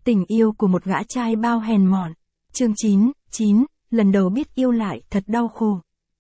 Tình yêu của một gã trai bao hèn mọn. Chương 9, lần đầu biết yêu lại thật đau khổ.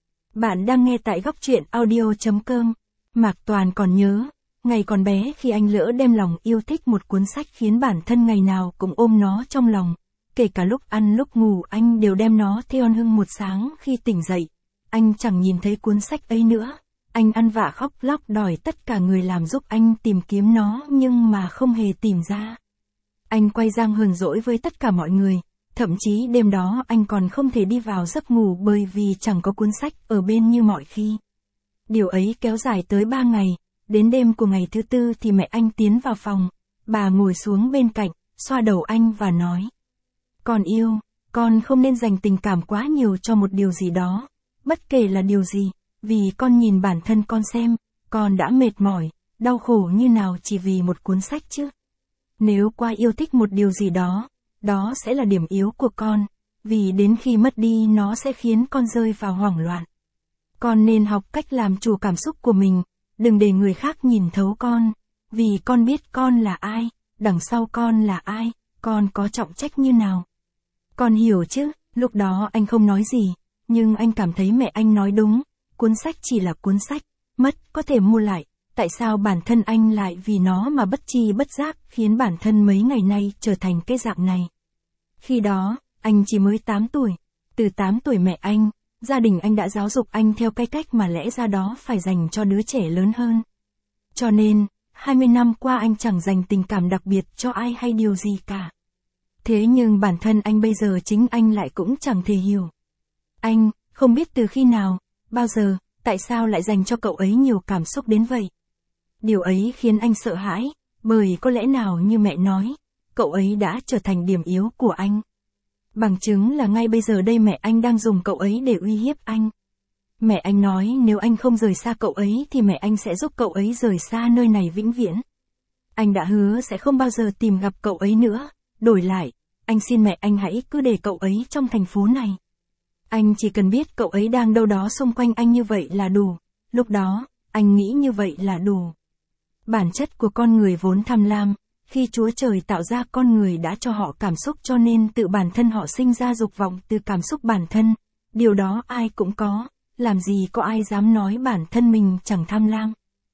Bạn đang nghe tại góc truyện audio.com. Mạc Toàn còn nhớ, ngày còn bé khi anh lỡ đem lòng yêu thích một cuốn sách khiến bản thân ngày nào cũng ôm nó trong lòng. Kể cả lúc ăn lúc ngủ anh đều đem nó theo ân hưng một sáng khi tỉnh dậy. Anh chẳng nhìn thấy cuốn sách ấy nữa. Anh ăn vạ khóc lóc đòi tất cả người làm giúp anh tìm kiếm nó nhưng mà không hề tìm ra. Anh quay giang hờn dỗi với tất cả mọi người, thậm chí đêm đó anh còn không thể đi vào giấc ngủ bởi vì chẳng có cuốn sách ở bên như mọi khi. Điều ấy kéo dài tới 3 ngày, đến đêm của ngày thứ 4 thì mẹ anh tiến vào phòng, bà ngồi xuống bên cạnh, xoa đầu anh và nói: "Con yêu, con không nên dành tình cảm quá nhiều cho một điều gì đó, bất kể là điều gì, vì con nhìn bản thân con xem, con đã mệt mỏi, đau khổ như nào chỉ vì một cuốn sách chứ. Nếu quá yêu thích một điều gì đó, đó sẽ là điểm yếu của con, vì đến khi mất đi nó sẽ khiến con rơi vào hoảng loạn. Con nên học cách làm chủ cảm xúc của mình, đừng để người khác nhìn thấu con, vì con biết con là ai, đằng sau con là ai, con có trọng trách như nào. Con hiểu chứ?" Lúc đó anh không nói gì, nhưng anh cảm thấy mẹ anh nói đúng, cuốn sách chỉ là cuốn sách, mất có thể mua lại. Tại sao bản thân anh lại vì nó mà bất tri bất giác khiến bản thân mấy ngày nay trở thành cái dạng này? Khi đó, anh chỉ mới 8 tuổi. Từ 8 tuổi mẹ anh, gia đình anh đã giáo dục anh theo cái cách mà lẽ ra đó phải dành cho đứa trẻ lớn hơn. Cho nên, 20 năm qua anh chẳng dành tình cảm đặc biệt cho ai hay điều gì cả. Thế nhưng bản thân anh bây giờ chính anh lại cũng chẳng thể hiểu. Anh, không biết từ khi nào, bao giờ, tại sao lại dành cho cậu ấy nhiều cảm xúc đến vậy. Điều ấy khiến anh sợ hãi, bởi có lẽ nào như mẹ nói, cậu ấy đã trở thành điểm yếu của anh. Bằng chứng là ngay bây giờ đây mẹ anh đang dùng cậu ấy để uy hiếp anh. Mẹ anh nói nếu anh không rời xa cậu ấy thì mẹ anh sẽ giúp cậu ấy rời xa nơi này vĩnh viễn. Anh đã hứa sẽ không bao giờ tìm gặp cậu ấy nữa, đổi lại, anh xin mẹ anh hãy cứ để cậu ấy trong thành phố này. Anh chỉ cần biết cậu ấy đang đâu đó xung quanh anh như vậy là đủ, lúc đó, anh nghĩ như vậy là đủ. Bản chất của con người vốn tham lam, khi Chúa Trời tạo ra con người đã cho họ cảm xúc cho nên tự bản thân họ sinh ra dục vọng từ cảm xúc bản thân, điều đó ai cũng có, làm gì có ai dám nói bản thân mình chẳng tham lam.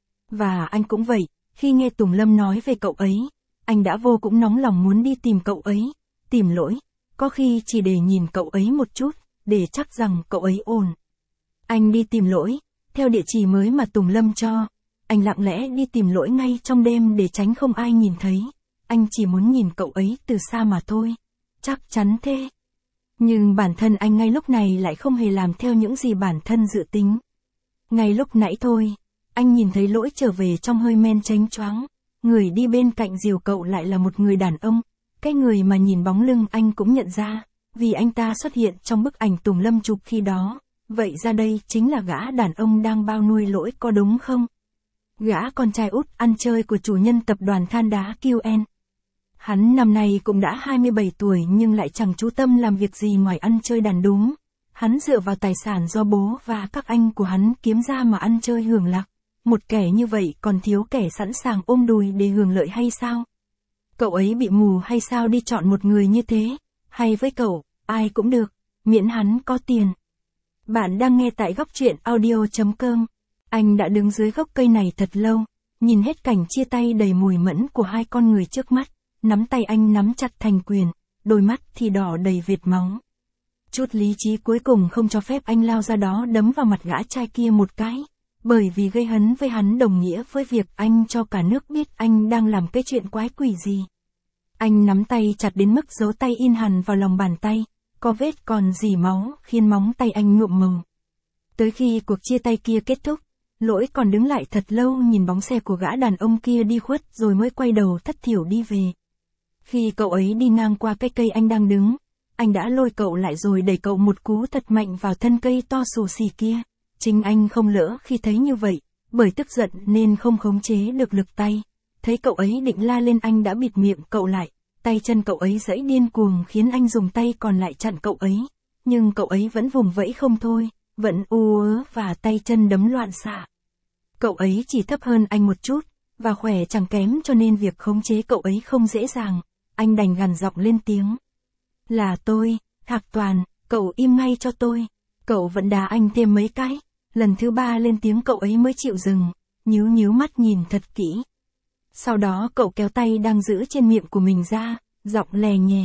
Và anh cũng vậy, khi nghe Tùng Lâm nói về cậu ấy, anh đã vô cùng nóng lòng muốn đi tìm cậu ấy, tìm lỗi, có khi chỉ để nhìn cậu ấy một chút, để chắc rằng cậu ấy ổn. Anh đi tìm lỗi, theo địa chỉ mới mà Tùng Lâm cho. Anh lặng lẽ đi tìm lỗi ngay trong đêm để tránh không ai nhìn thấy. Anh chỉ muốn nhìn cậu ấy từ xa mà thôi. Chắc chắn thế. Nhưng bản thân anh ngay lúc này lại không hề làm theo những gì bản thân dự tính. Ngay lúc nãy thôi, anh nhìn thấy lỗi trở về trong hơi men chánh choáng. Người đi bên cạnh dìu cậu lại là một người đàn ông. Cái người mà nhìn bóng lưng anh cũng nhận ra, vì anh ta xuất hiện trong bức ảnh Tùng Lâm chụp khi đó. Vậy ra đây chính là gã đàn ông đang bao nuôi lỗi có đúng không? Gã con trai út ăn chơi của chủ nhân tập đoàn than đá QN. Hắn năm nay cũng đã 27 tuổi nhưng lại chẳng chú tâm làm việc gì ngoài ăn chơi đàn đúm. Hắn dựa vào tài sản do bố và các anh của hắn kiếm ra mà ăn chơi hưởng lạc. Một kẻ như vậy còn thiếu kẻ sẵn sàng ôm đùi để hưởng lợi hay sao? Cậu ấy bị mù hay sao đi chọn một người như thế? Hay với cậu, ai cũng được, miễn hắn có tiền. Bạn đang nghe tại góc truyện audio.com. Anh đã đứng dưới gốc cây này thật lâu, nhìn hết cảnh chia tay đầy mùi mẫn của hai con người trước mắt, nắm tay anh nắm chặt thành quyền, đôi mắt thì đỏ đầy vệt máu. Chút lý trí cuối cùng không cho phép anh lao ra đó đấm vào mặt gã trai kia một cái, bởi vì gây hấn với hắn đồng nghĩa với việc anh cho cả nước biết anh đang làm cái chuyện quái quỷ gì. Anh nắm tay chặt đến mức dấu tay in hằn vào lòng bàn tay, có vết còn rỉ máu khiến móng tay anh nhuộm màu. Tới khi cuộc chia tay kia kết thúc, Lỗi còn đứng lại thật lâu nhìn bóng xe của gã đàn ông kia đi khuất rồi mới quay đầu thất thiểu đi về. Khi cậu ấy đi ngang qua cái cây anh đang đứng, anh đã lôi cậu lại rồi đẩy cậu một cú thật mạnh vào thân cây to xù xì kia. Chính anh không lỡ khi thấy như vậy, bởi tức giận nên không khống chế được lực tay. Thấy cậu ấy định la lên anh đã bịt miệng cậu lại, tay chân cậu ấy giãy điên cuồng khiến anh dùng tay còn lại chặn cậu ấy. Nhưng cậu ấy vẫn vùng vẫy không thôi, vẫn u ớ và tay chân đấm loạn xạ. Cậu ấy chỉ thấp hơn anh một chút, và khỏe chẳng kém cho nên việc khống chế cậu ấy không dễ dàng. anh đành gằn giọng lên tiếng. Là tôi, Thạc Toàn, cậu im ngay cho tôi. Cậu vẫn đá anh thêm mấy cái. Lần thứ 3 lên tiếng cậu ấy mới chịu dừng, nhíu mắt nhìn thật kỹ. Sau đó cậu kéo tay đang giữ trên miệng của mình ra, giọng lè nhè.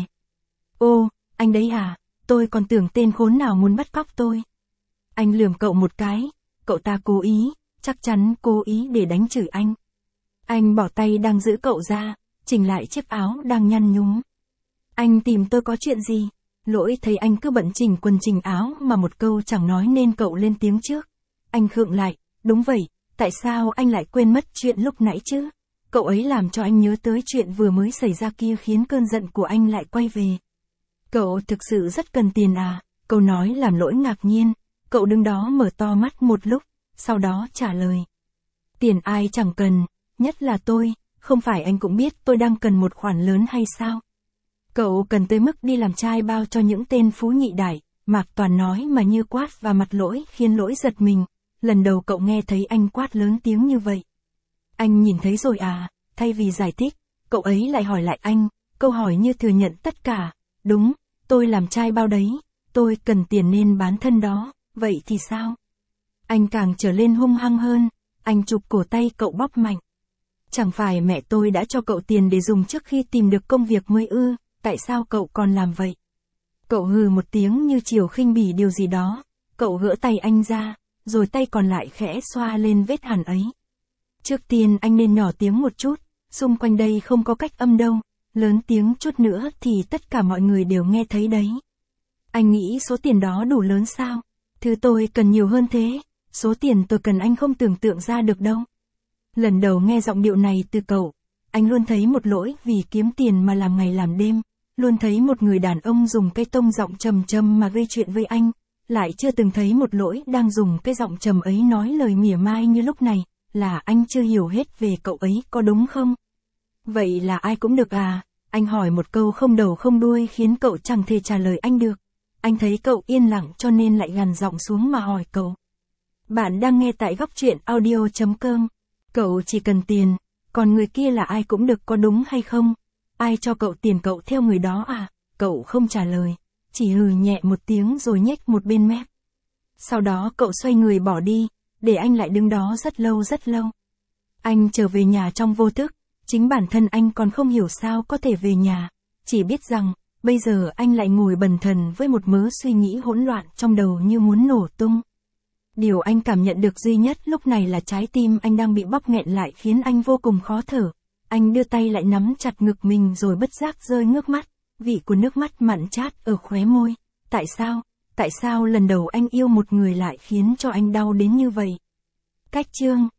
Ô, anh đấy à, tôi còn tưởng tên khốn nào muốn bắt cóc tôi. Anh lườm cậu một cái, cậu ta cố ý, chắc chắn cố ý để đánh chửi anh. Anh bỏ tay đang giữ cậu ra, chỉnh lại chiếc áo đang nhăn nhúm. Anh tìm tôi có chuyện gì? Lỗi thấy anh cứ bận chỉnh quần chỉnh áo mà một câu chẳng nói nên cậu lên tiếng trước. Anh khựng lại, đúng vậy, tại sao anh lại quên mất chuyện lúc nãy chứ? Cậu ấy làm cho anh nhớ tới chuyện vừa mới xảy ra kia khiến cơn giận của anh lại quay về. Cậu thực sự rất cần tiền à? Câu nói làm Lỗi ngạc nhiên, cậu đứng đó mở to mắt một lúc, sau đó trả lời. Tiền ai chẳng cần, nhất là tôi, không phải anh cũng biết tôi đang cần một khoản lớn hay sao? Cậu cần tới mức đi làm trai bao cho những tên phú nhị đại, Mạc Toàn nói mà như quát vào mặt Lỗi khiến Lỗi giật mình, lần đầu cậu nghe thấy anh quát lớn tiếng như vậy. Anh nhìn thấy rồi à, thay vì giải thích, cậu ấy lại hỏi lại anh, câu hỏi như thừa nhận tất cả, đúng, tôi làm trai bao đấy, tôi cần tiền nên bán thân đó, vậy thì sao? Anh càng trở lên hung hăng hơn, anh chụp cổ tay cậu bóp mạnh. Chẳng phải mẹ tôi đã cho cậu tiền để dùng trước khi tìm được công việc mới ư, tại sao cậu còn làm vậy? Cậu hừ một tiếng như chiều khinh bỉ điều gì đó, cậu gỡ tay anh ra, rồi tay còn lại khẽ xoa lên vết hằn ấy. Trước tiên anh nên nhỏ tiếng một chút, xung quanh đây không có cách âm đâu, lớn tiếng chút nữa thì tất cả mọi người đều nghe thấy đấy. Anh nghĩ số tiền đó đủ lớn sao? Thứ tôi cần nhiều hơn thế, số tiền tôi cần anh không tưởng tượng ra được đâu. Lần đầu nghe giọng điệu này từ cậu, anh luôn thấy một lỗi vì kiếm tiền mà làm ngày làm đêm, luôn thấy một người đàn ông dùng cái tông giọng trầm trầm mà gây chuyện với anh, lại chưa từng thấy một lỗi đang dùng cái giọng trầm ấy nói lời mỉa mai như lúc này, là anh chưa hiểu hết về cậu ấy có đúng không? Vậy là ai cũng được à? Anh hỏi một câu không đầu không đuôi khiến cậu chẳng thể trả lời anh được. Anh thấy cậu yên lặng cho nên lại gằn giọng xuống mà hỏi cậu. Bạn đang nghe tại góc truyện audio.com. Cậu chỉ cần tiền, còn người kia là ai cũng được có đúng hay không? Ai cho cậu tiền cậu theo người đó à? Cậu không trả lời, chỉ hừ nhẹ một tiếng rồi nhếch một bên mép. Sau đó cậu xoay người bỏ đi, để anh lại đứng đó rất lâu rất lâu. Anh trở về nhà trong vô thức, chính bản thân anh còn không hiểu sao có thể về nhà, chỉ biết rằng, bây giờ anh lại ngồi bần thần với một mớ suy nghĩ hỗn loạn trong đầu như muốn nổ tung. Điều anh cảm nhận được duy nhất lúc này là trái tim anh đang bị bóp nghẹn lại khiến anh vô cùng khó thở. Anh đưa tay lại nắm chặt ngực mình rồi bất giác rơi nước mắt, vị của nước mắt mặn chát ở khóe môi. Tại sao lần đầu anh yêu một người lại khiến cho anh đau đến như vậy? Cách chương